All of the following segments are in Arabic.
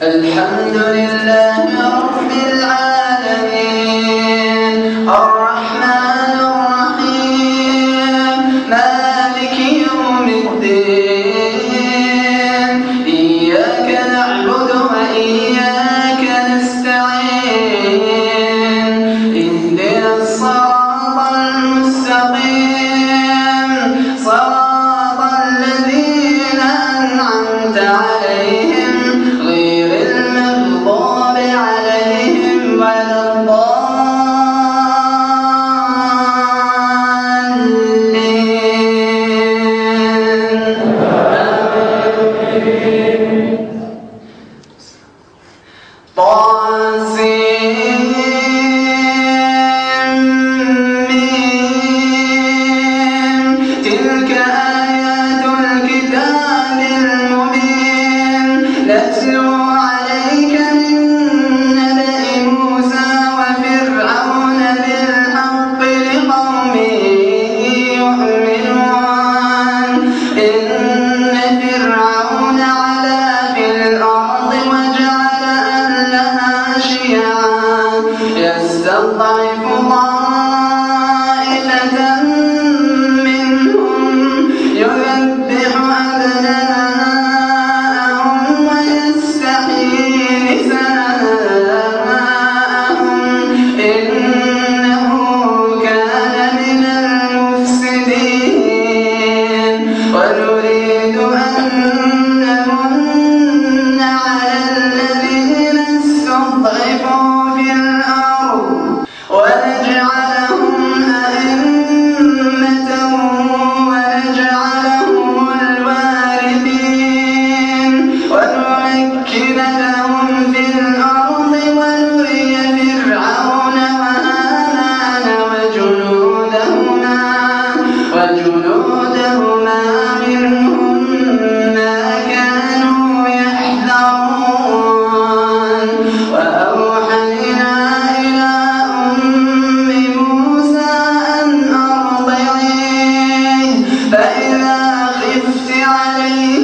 الحمد لله رب العالمين الرحمن الرحيم مالك يوم الدين إياك نعبد وإياك نستعين اهدنا الصراط المستقيم صراط الذين أنعمت عليهم غير المغضوب عليهم ولا تلك آيات الكتاب المبين نتلو عليك من نبأ موسى وفرعون بالحق لقوم يؤمنون إن فرعون علا في الأرض وجعل أهلها شيعا يستضعف طائفة منهم يذبح أبناءهم ويستحيي نساءهم إنه كان من المفسدين ونريد أن نمن على الذين استضعفوا في الأرض ونجعلهم أئمة ونجعلهم الوارثين ونمكن لهم في الأرض ونري فرعون وهامان وجنودهما منهم ما كانوا يحذرون وأوحينا إلى أم موسى أن أرضعيه فإذا خفت عليه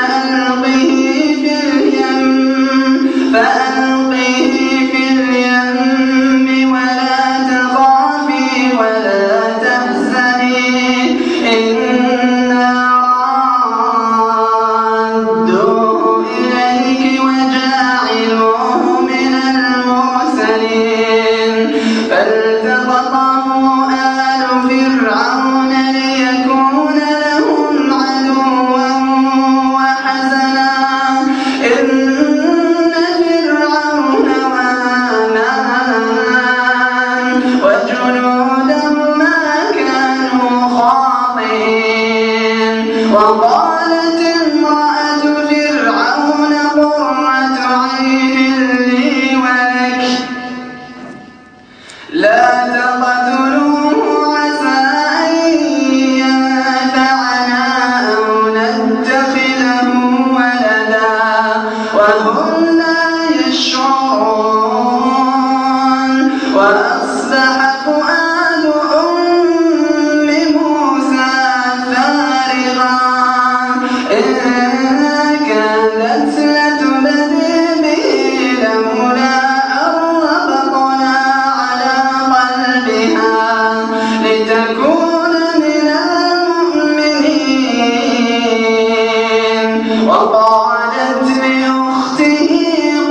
فألقيه في اليم ولا تخافي ولا تحزني إنا رادوه إليك وجاعلوه من المرسلين فالتقطه آل فرعون ليكون لهم عدوا وحزنا إن فرعون وهامان وجنودهما كانوا خاطئين وقالت امرأة فرعون قرة عين لي ولك لا تقتلوه عسى أن ينفعنا أو نتخذه ولدا وهم لا يشعرون وأصبح فؤاد أم موسى فارغا إن كادت لتبدي به لولا أن ربطنا على قلبها لتكون من المؤمنين وقالت لأخته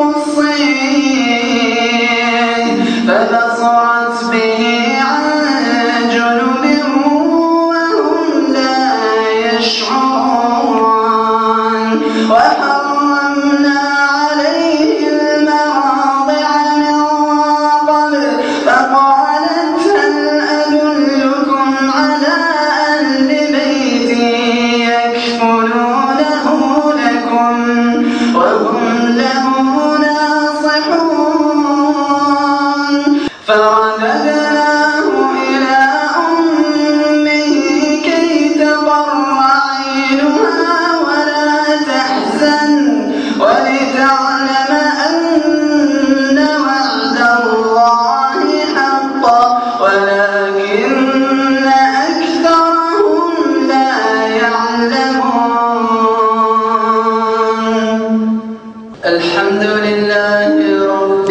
الحمد لله رب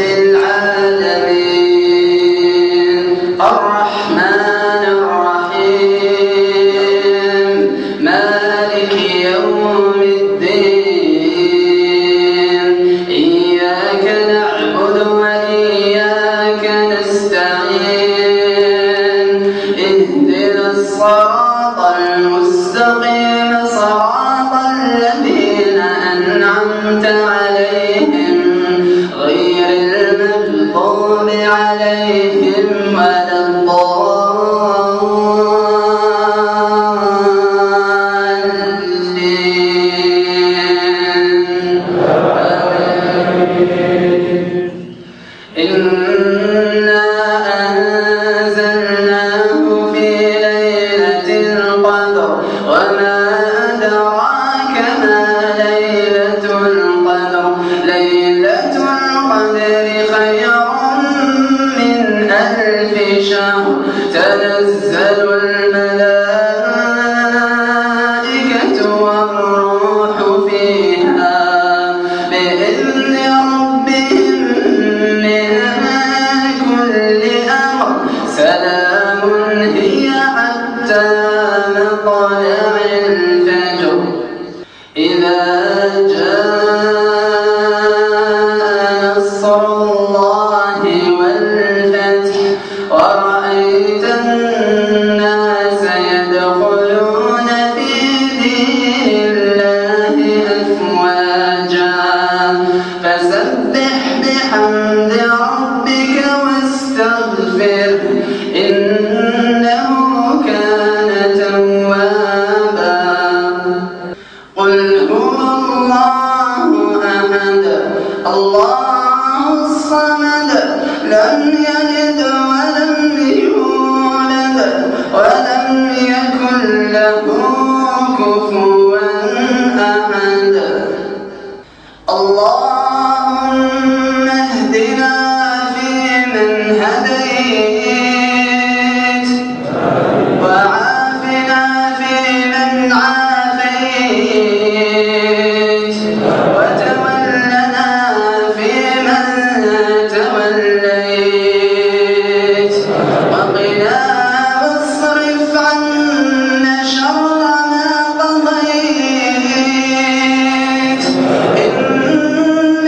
العالمين الرحمن الرحيم مالك يوم الدين إياك نعبد وإياك نستعين اهدنا الصراط المستقيم صراط الذين أنعمت عليهم غير المغضوب عليهم ولا الضالين إنا أنزلناه في ليلة القدر وما أدراك ما ليلة القدر ليلة القدر خير من 1000 شهر تنزل الملائكة والروح فيها بإذن ربهم من كل أمر سلام هي حتى مطلع الفجر إذا جاء نصر الله والفتح ورأيت الناس يدخلون في دين الله أفواجا فسبح بحمد ربك واستغفر إنه كان توابا قل هو الله أحد الله الصمد لم يلد ولم يولد ولم يكن له كفوا أحد اللهم اهدنا فيمن هديت وعافنا فيمن عافيت وتولنا فيمن توليت وقنا واصرف عنا شر ما قضيت إنك